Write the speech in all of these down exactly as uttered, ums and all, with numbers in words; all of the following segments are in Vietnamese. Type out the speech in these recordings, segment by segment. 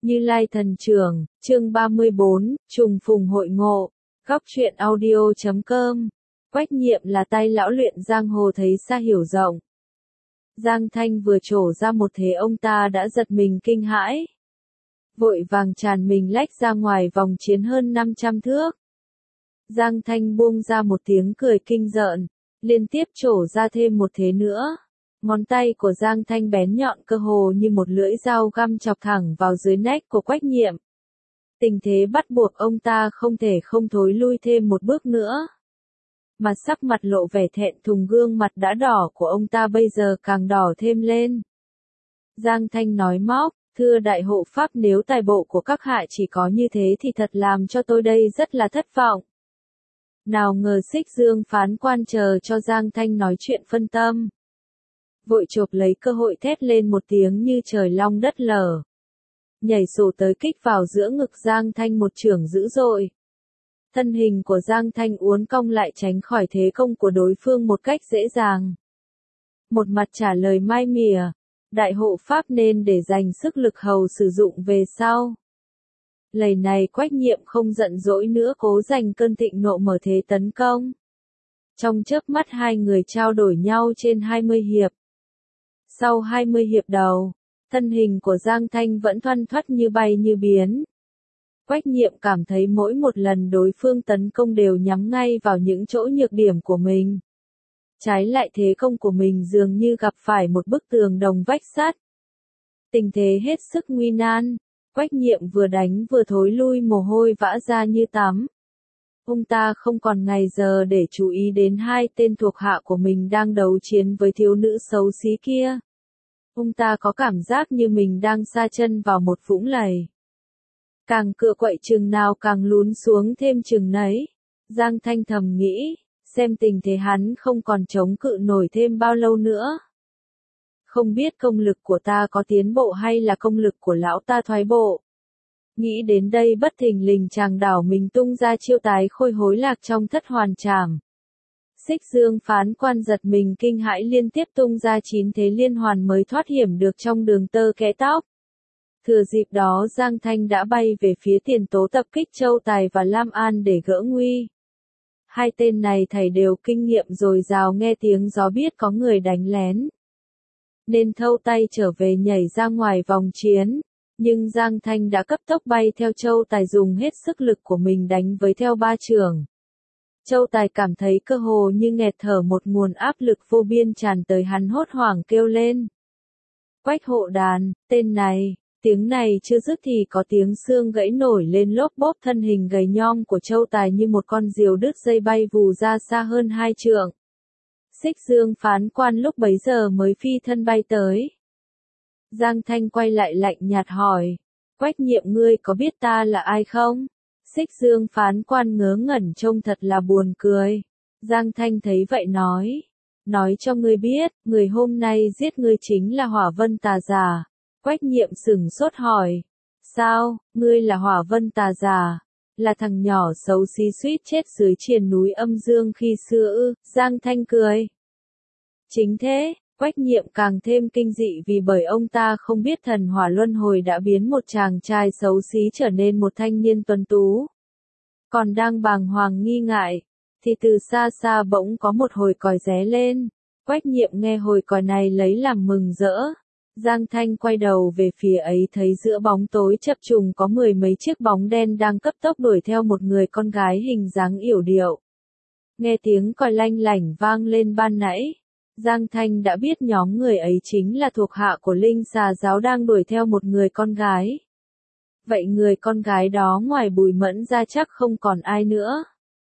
Như Lai Thần Trưởng, chương ba mươi bốn, trùng phùng hội ngộ, góc truyện audio chấm com. Quách Nhiệm là tay lão luyện giang hồ thấy xa hiểu rộng. Giang Thanh vừa trổ ra một thế ông ta đã giật mình kinh hãi. Vội vàng tràn mình lách ra ngoài vòng chiến hơn năm trăm thước. Giang Thanh buông ra một tiếng cười kinh rợn, liên tiếp trổ ra thêm một thế nữa. Ngón tay của Giang Thanh bén nhọn cơ hồ như một lưỡi dao găm chọc thẳng vào dưới nách của Quách Nhiệm. Tình thế bắt buộc ông ta không thể không thối lui thêm một bước nữa. Mà sắc mặt lộ vẻ thẹn thùng, gương mặt đã đỏ của ông ta bây giờ càng đỏ thêm lên. Giang Thanh nói móc, thưa đại hộ pháp, nếu tài bộ của các hạ chỉ có như thế thì thật làm cho tôi đây rất là thất vọng. Nào ngờ Xích Dương phán quan chờ cho Giang Thanh nói chuyện phân tâm. Vội chộp lấy cơ hội thét lên một tiếng như trời long đất lở. Nhảy sổ tới kích vào giữa ngực Giang Thanh một chưởng dữ dội. Thân hình của Giang Thanh uốn cong lại tránh khỏi thế công của đối phương một cách dễ dàng. Một mặt trả lời mai mỉa, đại hộ pháp nên để dành sức lực hầu sử dụng về sau. Lầy này Quách Nhiệm không giận dỗi nữa, cố dành cơn thịnh nộ mở thế tấn công. Trong chớp mắt hai người trao đổi nhau trên hai mươi hiệp. Sau hai mươi hiệp đầu, thân hình của Giang Thanh vẫn thoăn thoắt như bay như biến. Quách Nhiệm cảm thấy mỗi một lần đối phương tấn công đều nhắm ngay vào những chỗ nhược điểm của mình. Trái lại thế công của mình dường như gặp phải một bức tường đồng vách sắt. Tình thế hết sức nguy nan, Quách Nhiệm vừa đánh vừa thối lui, mồ hôi vã ra như tắm. Ông ta không còn ngày giờ để chú ý đến hai tên thuộc hạ của mình đang đấu chiến với thiếu nữ xấu xí kia. Ông ta có cảm giác như mình đang sa chân vào một vũng lầy. Càng cựa quậy chừng nào càng lún xuống thêm chừng nấy. Giang Thanh thầm nghĩ, xem tình thế hắn không còn chống cự nổi thêm bao lâu nữa. Không biết công lực của ta có tiến bộ hay là công lực của lão ta thoái bộ. Nghĩ đến đây bất thình lình chàng đảo mình tung ra chiêu tái khôi hối lạc trong thất hoàn trảm. Xích Dương phán quan giật mình kinh hãi, liên tiếp tung ra chín thế liên hoàn mới thoát hiểm được trong đường tơ kẽ tóc. Thừa dịp đó Giang Thanh đã bay về phía Tiền Tố tập kích Châu Tài và Lam An để gỡ nguy. Hai tên này thảy đều kinh nghiệm dồi dào, nghe tiếng gió biết có người đánh lén. Nên thâu tay trở về nhảy ra ngoài vòng chiến. Nhưng Giang Thanh đã cấp tốc bay theo Châu Tài, dùng hết sức lực của mình đánh với theo ba chưởng. Châu Tài cảm thấy cơ hồ như nghẹt thở, một nguồn áp lực vô biên tràn tới, hắn hốt hoảng kêu lên. Quách hộ đàn, tên này, tiếng này chưa dứt thì có tiếng xương gãy nổi lên lốp bốp, thân hình gầy nhom của Châu Tài như một con diều đứt dây bay vù ra xa hơn hai trượng. Xích Dương phán quan lúc bấy giờ mới phi thân bay tới. Giang Thanh quay lại lạnh nhạt hỏi, Quách Nhiệm, ngươi có biết ta là ai không? Xích Dương phán quan ngớ ngẩn trông thật là buồn cười. Giang Thanh thấy vậy nói, nói cho ngươi biết, người hôm nay giết ngươi chính là Hỏa Vân Tà Giả. Quách Nhiệm sửng sốt hỏi, sao, ngươi là Hỏa Vân Tà Giả? Là thằng nhỏ xấu xí suýt chết dưới triền núi Âm Dương khi xưa ư? Giang Thanh cười. Chính thế. Quách Nhiệm càng thêm kinh dị vì bởi ông ta không biết thần hỏa luân hồi đã biến một chàng trai xấu xí trở nên một thanh niên tuấn tú. Còn đang bàng hoàng nghi ngại, thì từ xa xa bỗng có một hồi còi ré lên. Quách Nhiệm nghe hồi còi này lấy làm mừng rỡ. Giang Thanh quay đầu về phía ấy, thấy giữa bóng tối chập trùng có mười mấy chiếc bóng đen đang cấp tốc đuổi theo một người con gái hình dáng yểu điệu. Nghe tiếng còi lanh lảnh vang lên ban nãy, Giang Thanh đã biết nhóm người ấy chính là thuộc hạ của Linh Xà Giáo đang đuổi theo một người con gái. Vậy người con gái đó ngoài Bùi Mẫn ra chắc không còn ai nữa.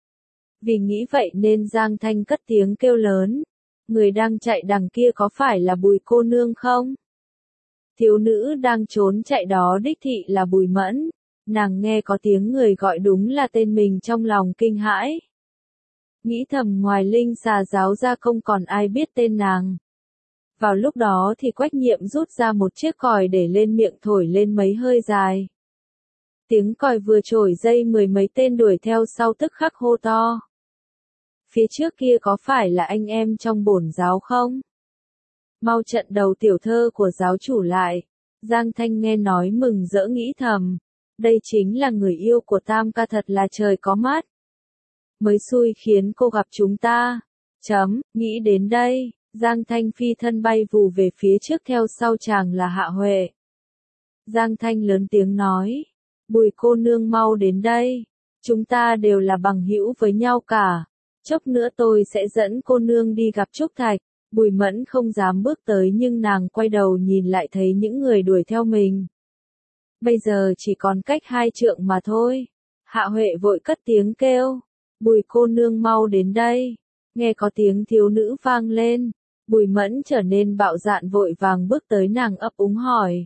Vì nghĩ vậy nên Giang Thanh cất tiếng kêu lớn, người đang chạy đằng kia có phải là Bùi cô nương không? Thiếu nữ đang trốn chạy đó đích thị là Bùi Mẫn. Nàng nghe có tiếng người gọi đúng là tên mình, trong lòng kinh hãi. Nghĩ thầm ngoài Linh Xà Giáo ra không còn ai biết tên nàng. Vào lúc đó thì Quách Nhiệm rút ra một chiếc còi để lên miệng thổi lên mấy hơi dài. Tiếng còi vừa trổi dây, mười mấy tên đuổi theo sau tức khắc hô to. Phía trước kia có phải là anh em trong bổn giáo không? Mau trận đầu tiểu thơ của giáo chủ lại. Giang Thanh nghe nói mừng rỡ nghĩ thầm. Đây chính là người yêu của Tam ca, thật là trời có mắt. Mới xui khiến cô gặp chúng ta. Chấm, nghĩ đến đây, Giang Thanh phi thân bay vù về phía trước, theo sau chàng là Hạ Huệ. Giang Thanh lớn tiếng nói. Bùi cô nương mau đến đây. Chúng ta đều là bằng hữu với nhau cả. Chốc nữa tôi sẽ dẫn cô nương đi gặp Trúc Thạch. Bùi Mẫn không dám bước tới nhưng nàng quay đầu nhìn lại thấy những người đuổi theo mình. Bây giờ chỉ còn cách hai trượng mà thôi. Hạ Huệ vội cất tiếng kêu. Bùi cô nương mau đến đây. Nghe có tiếng thiếu nữ vang lên. Bùi Mẫn trở nên bạo dạn vội vàng bước tới, nàng ấp úng hỏi.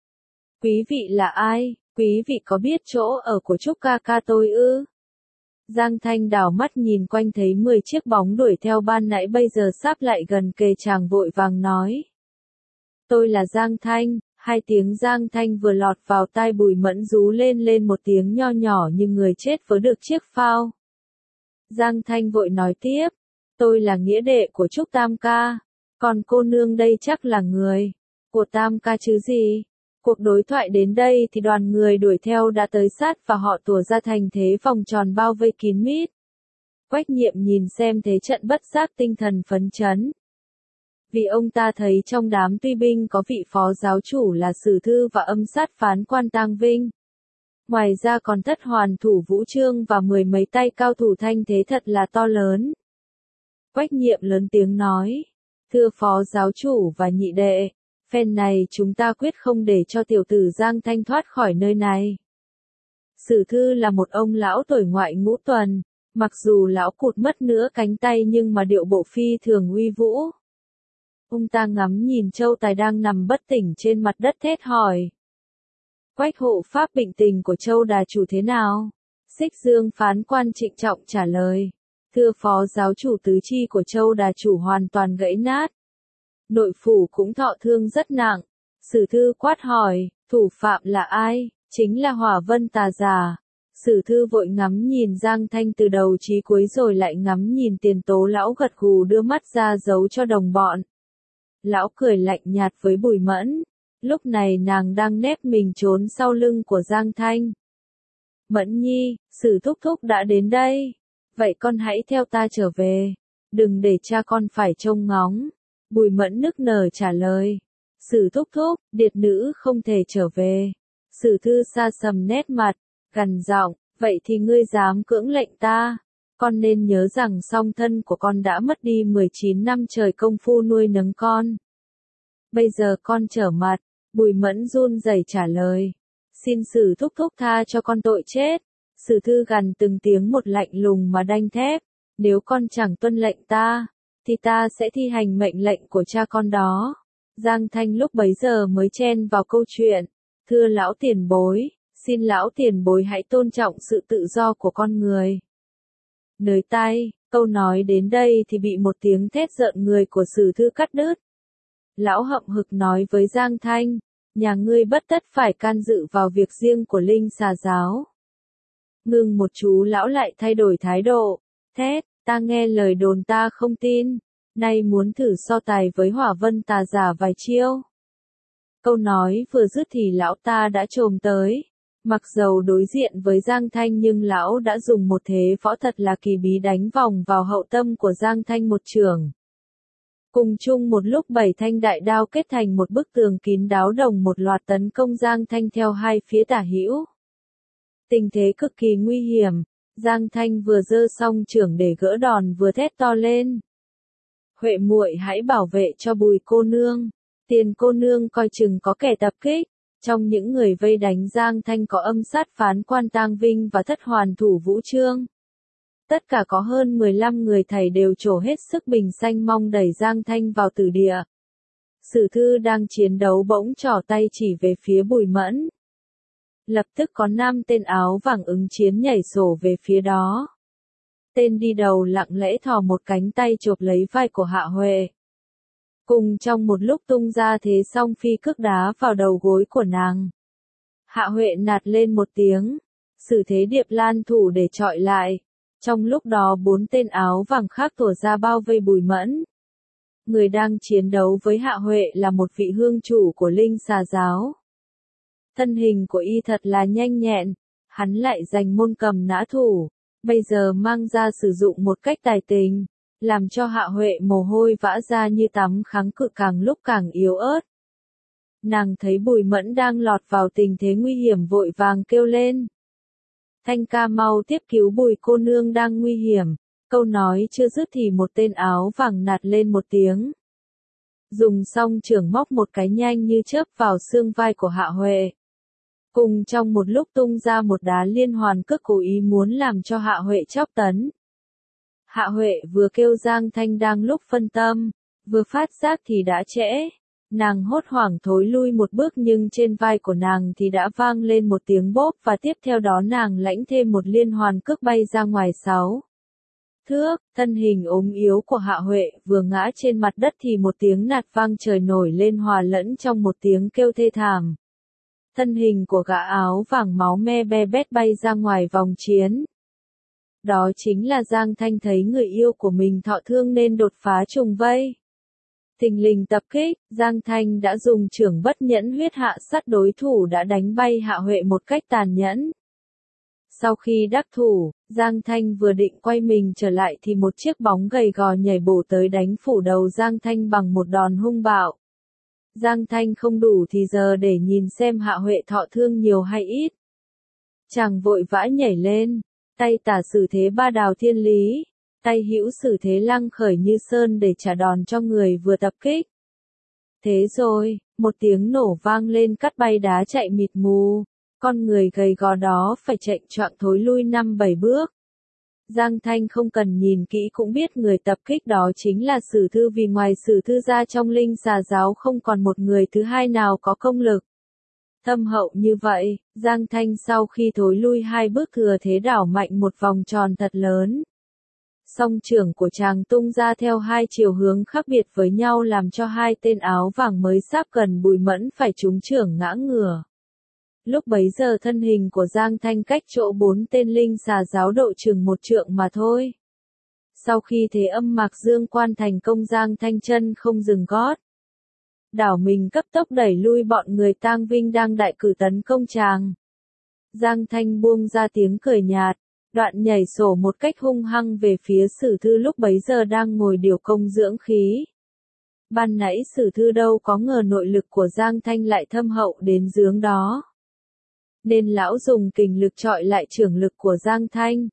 Quý vị là ai? Quý vị có biết chỗ ở của Trúc ca ca tôi ư? Giang Thanh đảo mắt nhìn quanh thấy mười chiếc bóng đuổi theo ban nãy bây giờ sắp lại gần kề, chàng vội vàng nói. Tôi là Giang Thanh. Hai tiếng Giang Thanh vừa lọt vào tai Bùi Mẫn rú lên lên một tiếng nho nhỏ như người chết vớ được chiếc phao. Giang Thanh vội nói tiếp. Tôi là nghĩa đệ của Trúc Tam ca. Còn cô nương đây chắc là người của Tam ca chứ gì. Cuộc đối thoại đến đây thì đoàn người đuổi theo đã tới sát và họ tủa ra thành thế vòng tròn bao vây kín mít. Quách Nhiệm nhìn xem thế trận bất giác tinh thần phấn chấn. Vì ông ta thấy trong đám tuy binh có vị phó giáo chủ là Sử Thư và âm sát phán quan Tang Vinh. Ngoài ra còn thất hoàn thủ Vũ Trương và mười mấy tay cao thủ, thanh thế thật là to lớn. Quách Nhiệm lớn tiếng nói. Thưa phó giáo chủ và nhị đệ, phen này chúng ta quyết không để cho tiểu tử Giang Thanh thoát khỏi nơi này. Sử Thư là một ông lão tuổi ngoại ngũ tuần, mặc dù lão cụt mất nửa cánh tay nhưng mà điệu bộ phi thường uy vũ. Ông ta ngắm nhìn Châu Tài đang nằm bất tỉnh trên mặt đất thét hỏi. Quách hộ pháp, bệnh tình của Châu đà chủ thế nào? Xích Dương phán quan trịnh trọng trả lời. Thưa phó giáo chủ, tứ chi của Châu đà chủ hoàn toàn gãy nát. Nội phủ cũng thọ thương rất nặng. Sử Thư quát hỏi, thủ phạm là ai? Chính là Hỏa Vân Tà Giả. Sử Thư vội ngắm nhìn Giang Thanh từ đầu chí cuối rồi lại ngắm nhìn Tiền Tố lão gật gù đưa mắt ra giấu cho đồng bọn. Lão cười lạnh nhạt với Bùi Mẫn. Lúc này nàng đang nép mình trốn sau lưng của Giang Thanh. Mẫn nhi, Sử thúc thúc đã đến đây. Vậy con hãy theo ta trở về. Đừng để cha con phải trông ngóng. Bùi Mẫn nức nở trả lời. Sử thúc thúc, điệt nữ không thể trở về. Sử Thư sa sầm nét mặt, gằn giọng, vậy thì ngươi dám cưỡng lệnh ta. Con nên nhớ rằng song thân của con đã mất đi mười chín năm trời công phu nuôi nấng con. Bây giờ con trở mặt. Bùi Mẫn run rẩy trả lời. Xin Sử thúc thúc tha cho con tội chết. Sử Thư gằn từng tiếng một lạnh lùng mà đanh thép. Nếu con chẳng tuân lệnh ta, thì ta sẽ thi hành mệnh lệnh của cha con đó. Giang Thanh lúc bấy giờ mới chen vào câu chuyện. Thưa lão tiền bối, xin lão tiền bối hãy tôn trọng sự tự do của con người. Nới tay, câu nói đến đây thì bị một tiếng thét giận người của Sử Thư cắt đứt. Lão hậm hực nói với Giang Thanh, nhà ngươi bất tất phải can dự vào việc riêng của Linh Xà giáo. Ngừng một chú lão lại thay đổi thái độ, thét, ta nghe lời đồn ta không tin, nay muốn thử so tài với Hỏa Vân Tà Giả vài chiêu. Câu nói vừa dứt thì lão ta đã chồm tới. Mặc dầu đối diện với Giang Thanh nhưng lão đã dùng một thế võ thật là kỳ bí đánh vòng vào hậu tâm của Giang Thanh một chưởng. Cùng chung một lúc bảy thanh đại đao kết thành một bức tường kín đáo đồng một loạt tấn công Giang Thanh theo hai phía tả hữu. Tình thế cực kỳ nguy hiểm, Giang Thanh vừa giơ xong chưởng để gỡ đòn vừa thét to lên. Huệ muội hãy bảo vệ cho Bùi cô nương, Tiền cô nương coi chừng có kẻ tập kích. Trong những người vây đánh Giang Thanh có âm sát phán quan Tang Vinh và thất hoàn thủ Vũ Trương. Tất cả có hơn mười lăm người thầy đều trổ hết sức bình xanh mong đẩy Giang Thanh vào tử địa. Sử Thư đang chiến đấu bỗng trỏ tay chỉ về phía Bùi Mẫn. Lập tức có năm tên áo vàng ứng chiến nhảy sổ về phía đó. Tên đi đầu lặng lẽ thò một cánh tay chộp lấy vai của Hạ Huệ. Cùng trong một lúc tung ra thế song phi cước đá vào đầu gối của nàng. Hạ Huệ nạt lên một tiếng, xử thế điệp lan thủ để trọi lại. Trong lúc đó bốn tên áo vàng khác tủa ra bao vây Bùi Mẫn. Người đang chiến đấu với Hạ Huệ là một vị hương chủ của Linh Xà giáo. Thân hình của y thật là nhanh nhẹn, hắn lại giành môn cầm nã thủ, bây giờ mang ra sử dụng một cách tài tình, làm cho Hạ Huệ mồ hôi vã ra như tắm kháng cự càng lúc càng yếu ớt. Nàng thấy Bùi Mẫn đang lọt vào tình thế nguy hiểm vội vàng kêu lên. Thanh ca mau tiếp cứu Bùi cô nương đang nguy hiểm, câu nói chưa dứt thì một tên áo vàng nạt lên một tiếng. Dùng xong chưởng móc một cái nhanh như chớp vào xương vai của Hạ Huệ. Cùng trong một lúc tung ra một đá liên hoàn cước cố ý muốn làm cho Hạ Huệ chóc tấn. Hạ Huệ vừa kêu Giang Thanh đang lúc phân tâm, vừa phát giác thì đã trễ. Nàng hốt hoảng thối lui một bước nhưng trên vai của nàng thì đã vang lên một tiếng bốp và tiếp theo đó nàng lãnh thêm một liên hoàn cước bay ra ngoài sáu thước. Thân hình ốm yếu của Hạ Huệ vừa ngã trên mặt đất thì một tiếng nạt vang trời nổi lên hòa lẫn trong một tiếng kêu thê thảm. Thân hình của gã áo vàng máu me be bét bay ra ngoài vòng chiến. Đó chính là Giang Thanh thấy người yêu của mình thọ thương nên đột phá trùng vây. Thình lình tập kích, Giang Thanh đã dùng chưởng bất nhẫn huyết hạ sát đối thủ đã đánh bay Hạ Huệ một cách tàn nhẫn. Sau khi đắc thủ, Giang Thanh vừa định quay mình trở lại thì một chiếc bóng gầy gò nhảy bổ tới đánh phủ đầu Giang Thanh bằng một đòn hung bạo. Giang Thanh không đủ thì giờ để nhìn xem Hạ Huệ thọ thương nhiều hay ít. Chàng vội vã nhảy lên, tay tả xử thế ba đào thiên lý, tay hữu xử thế lăng khởi như sơn để trả đòn cho người vừa tập kích. Thế rồi, một tiếng nổ vang lên cắt bay đá chạy mịt mù, con người gầy gò đó phải chạy choạng thối lui năm bảy bước. Giang Thanh không cần nhìn kỹ cũng biết người tập kích đó chính là Sử Thư vì ngoài Sử Thư ra trong Linh Xà giáo không còn một người thứ hai nào có công lực thâm hậu như vậy. Giang Thanh sau khi thối lui hai bước thừa thế đảo mạnh một vòng tròn thật lớn. Song chưởng của chàng tung ra theo hai chiều hướng khác biệt với nhau làm cho hai tên áo vàng mới sắp gần Bùi Mẫn phải trúng chưởng ngã ngửa. Lúc bấy giờ thân hình của Giang Thanh cách chỗ bốn tên linh xà giáo độ chừng một trượng mà thôi. Sau khi thế âm mạc dương quan thành công Giang Thanh chân không dừng gót. Đảo mình cấp tốc đẩy lui bọn người Tang Vinh đang đại cử tấn công chàng. Giang Thanh buông ra tiếng cười nhạt, đoạn nhảy sổ một cách hung hăng về phía Sử Thư lúc bấy giờ đang ngồi điều công dưỡng khí. Ban nãy Sử Thư đâu có ngờ nội lực của Giang Thanh lại thâm hậu đến giếng đó. Nên lão dùng kình lực trọi lại chưởng lực của Giang Thanh.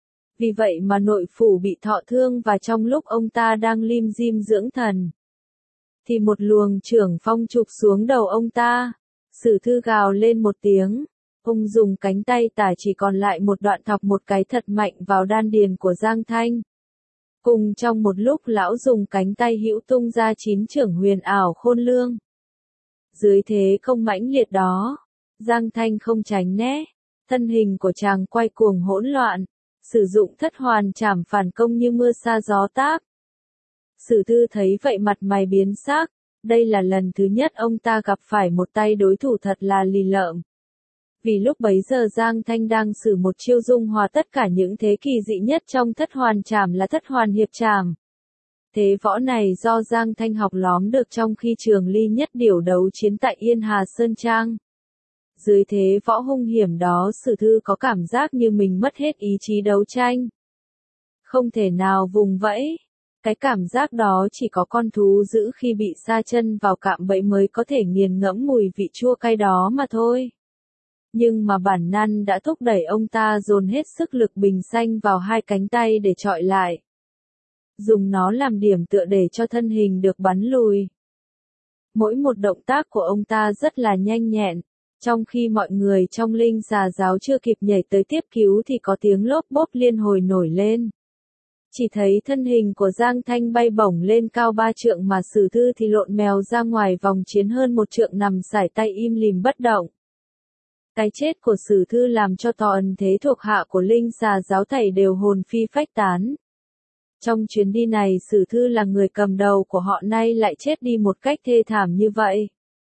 Vì vậy mà nội phủ bị thọ thương và trong lúc ông ta đang lim dim dưỡng thần, thì một luồng chưởng phong chụp xuống đầu ông ta. Sử Thư gào lên một tiếng, ông dùng cánh tay tả chỉ còn lại một đoạn thọc một cái thật mạnh vào đan điền của Giang Thanh. Cùng trong một lúc lão dùng cánh tay hữu tung ra chín chưởng huyền ảo khôn lương. Dưới thế công mãnh liệt đó, Giang Thanh không tránh né, thân hình của chàng quay cuồng hỗn loạn, sử dụng thất hoàn trảm phản công như mưa sa gió táp. Sử Thư thấy vậy mặt mày biến sắc, đây là lần thứ nhất ông ta gặp phải một tay đối thủ thật là lì lợm. Vì lúc bấy giờ Giang Thanh đang sử một chiêu dung hòa tất cả những thế kỳ dị nhất trong thất hoàn trảm là thất hoàn hiệp trảm. Thế võ này do Giang Thanh học lóm được trong khi Trường Ly nhất điểu đấu chiến tại Yên Hà Sơn Trang. Dưới thế võ hung hiểm đó Sử Thư có cảm giác như mình mất hết ý chí đấu tranh. Không thể nào vùng vẫy. Cái cảm giác đó chỉ có con thú dữ khi bị sa chân vào cạm bẫy mới có thể nghiền ngẫm mùi vị chua cay đó mà thôi. Nhưng mà bản năng đã thúc đẩy ông ta dồn hết sức lực bình xanh vào hai cánh tay để trọi lại. Dùng nó làm điểm tựa để cho thân hình được bắn lùi. Mỗi một động tác của ông ta rất là nhanh nhẹn. Trong khi mọi người trong linh xà giáo chưa kịp nhảy tới tiếp cứu thì có tiếng lốp bốp liên hồi nổi lên. Chỉ thấy thân hình của Giang Thanh bay bổng lên cao ba trượng mà Sử Thư thì lộn mèo ra ngoài vòng chiến hơn một trượng nằm sải tay im lìm bất động. Cái chết của Sử Thư làm cho toàn thế thuộc hạ của linh xà giáo thảy đều hồn phi phách tán. Trong chuyến đi này Sử Thư là người cầm đầu của họ nay lại chết đi một cách thê thảm như vậy.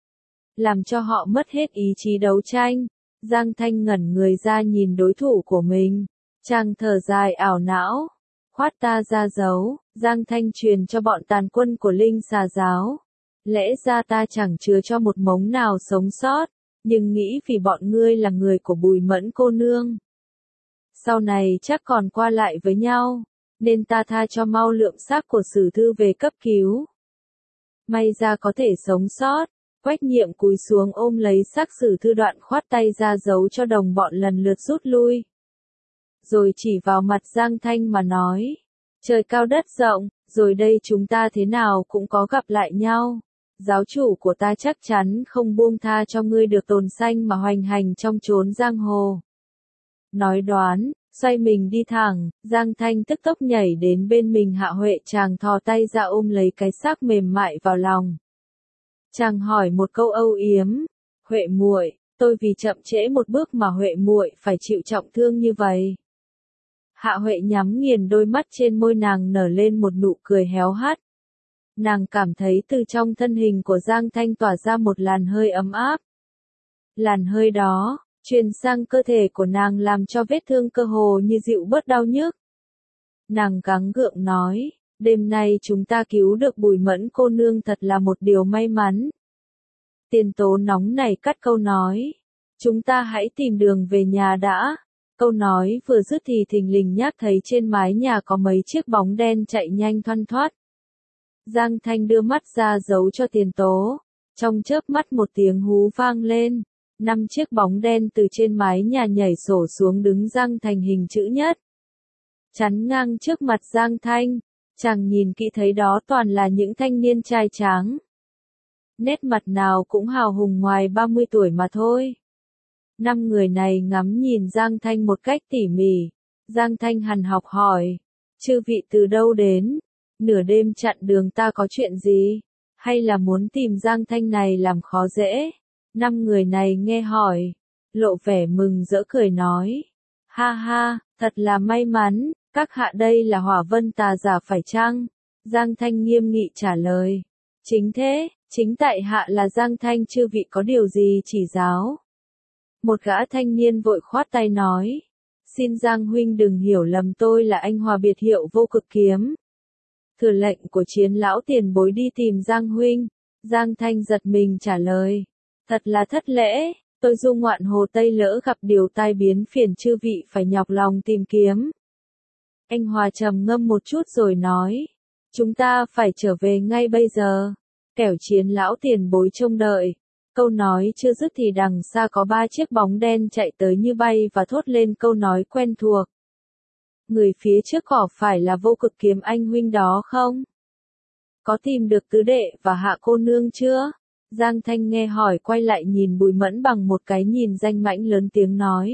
Làm cho họ mất hết ý chí đấu tranh. Giang Thanh ngẩn người ra nhìn đối thủ của mình. Chàng thở dài ảo não. Khoát ta ra giấu, Giang Thanh truyền cho bọn tàn quân của linh xà giáo. Lẽ ra ta chẳng chứa cho một mống nào sống sót. Nhưng nghĩ vì bọn ngươi là người của Bùi Mẫn cô nương. Sau này chắc còn qua lại với nhau, nên ta tha cho mau lượm xác của Sử Thư về cấp cứu. May ra có thể sống sót. Quách Nhiệm cúi xuống ôm lấy xác Sử Thư đoạn khoát tay ra dấu cho đồng bọn lần lượt rút lui. Rồi chỉ vào mặt Giang Thanh mà nói, trời cao đất rộng, rồi đây chúng ta thế nào cũng có gặp lại nhau. Giáo chủ của ta chắc chắn không buông tha cho ngươi được tồn sanh mà hoành hành trong chốn giang hồ. Nói đoán, xoay mình đi thẳng, Giang Thanh tức tốc nhảy đến bên mình Hạ Huệ chàng thò tay ra ôm lấy cái xác mềm mại vào lòng. Chàng hỏi một câu âu yếm, Huệ muội, tôi vì chậm trễ một bước mà Huệ muội phải chịu trọng thương như vậy. Hạ Huệ nhắm nghiền đôi mắt, trên môi nàng nở lên một nụ cười héo hắt. Nàng cảm thấy từ trong thân hình của Giang Thanh tỏa ra một làn hơi ấm áp. Làn hơi đó, truyền sang cơ thể của nàng làm cho vết thương cơ hồ như dịu bớt đau nhức. Nàng gắng gượng nói, đêm nay chúng ta cứu được Bùi Mẫn cô nương thật là một điều may mắn. Tiền Tố nóng này cắt câu nói, chúng ta hãy tìm đường về nhà đã. Câu nói vừa dứt thì thình lình nhác thấy trên mái nhà có mấy chiếc bóng đen chạy nhanh thoăn thoắt. Giang Thanh đưa mắt ra giấu cho Tiền Tố. Trong chớp mắt một tiếng hú vang lên. Năm chiếc bóng đen từ trên mái nhà nhảy sổ xuống đứng giăng thành hình chữ nhất. Chắn ngang trước mặt Giang Thanh. Chàng nhìn kỹ thấy đó toàn là những thanh niên trai tráng. Nét mặt nào cũng hào hùng ngoài ba mươi tuổi mà thôi. Năm người này ngắm nhìn Giang Thanh một cách tỉ mỉ. Giang Thanh hằn học hỏi, chư vị từ đâu đến? Nửa đêm chặn đường ta có chuyện gì? Hay là muốn tìm Giang Thanh này làm khó dễ? Năm người này nghe hỏi, lộ vẻ mừng rỡ cười nói, ha ha, thật là may mắn, các hạ đây là Hỏa Vân tà giả phải chăng? Giang Thanh nghiêm nghị trả lời, chính thế, chính tại hạ là Giang Thanh, chư vị có điều gì chỉ giáo? Một gã thanh niên vội khoát tay nói, xin Giang huynh đừng hiểu lầm, tôi là anh Hòa biệt hiệu Vô Cực Kiếm. Thừa lệnh của Chiến lão tiền bối đi tìm Giang huynh. Giang Thanh giật mình trả lời, thật là thất lễ, tôi du ngoạn Hồ Tây lỡ gặp điều tai biến, phiền chư vị phải nhọc lòng tìm kiếm. Anh Hòa trầm ngâm một chút rồi nói, chúng ta phải trở về ngay bây giờ, kẻo Chiến lão tiền bối trông đợi. Câu nói chưa dứt thì đằng xa có ba chiếc bóng đen chạy tới như bay và thốt lên câu nói quen thuộc. Người phía trước có phải là Vô Cực Kiếm anh huynh đó không? Có tìm được tứ đệ và Hạ cô nương chưa? Giang Thanh nghe hỏi quay lại nhìn Bùi Mẫn bằng một cái nhìn danh mãnh, lớn tiếng nói.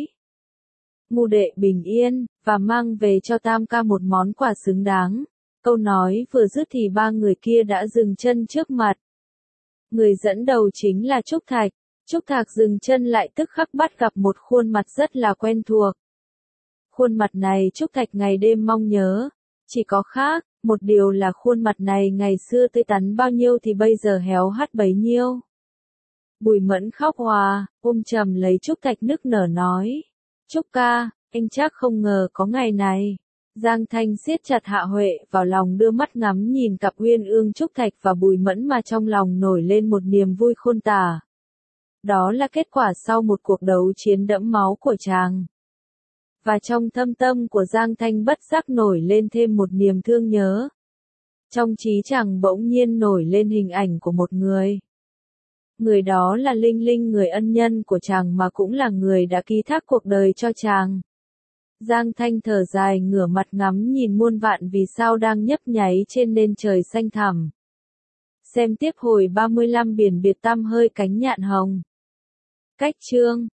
Ngũ đệ bình yên, và mang về cho Tam ca một món quà xứng đáng. Câu nói vừa dứt thì ba người kia đã dừng chân trước mặt. Người dẫn đầu chính là Trúc Thạch. Trúc Thạch dừng chân lại tức khắc bắt gặp một khuôn mặt rất là quen thuộc. Khuôn mặt này Trúc Thạch ngày đêm mong nhớ. Chỉ có khác, một điều là khuôn mặt này ngày xưa tươi tắn bao nhiêu thì bây giờ héo hắt bấy nhiêu. Bùi Mẫn khóc hòa, ôm chầm lấy Trúc Thạch nức nở nói. Trúc ca, anh chắc không ngờ có ngày này. Giang Thanh siết chặt Hạ Huệ vào lòng, đưa mắt ngắm nhìn cặp uyên ương Trúc Thạch và Bùi Mẫn mà trong lòng nổi lên một niềm vui khôn tả. Đó là kết quả sau một cuộc đấu chiến đẫm máu của chàng. Và trong thâm tâm của Giang Thanh bất giác nổi lên thêm một niềm thương nhớ. Trong trí chàng bỗng nhiên nổi lên hình ảnh của một người. Người đó là Linh Linh, người ân nhân của chàng mà cũng là người đã ký thác cuộc đời cho chàng. Giang Thanh thở dài, ngửa mặt ngắm nhìn muôn vạn vì sao đang nhấp nháy trên nền trời xanh thẳm. Xem tiếp hồi ba mươi lăm, biển biệt tăm hơi cánh nhạn hồng. Cách chương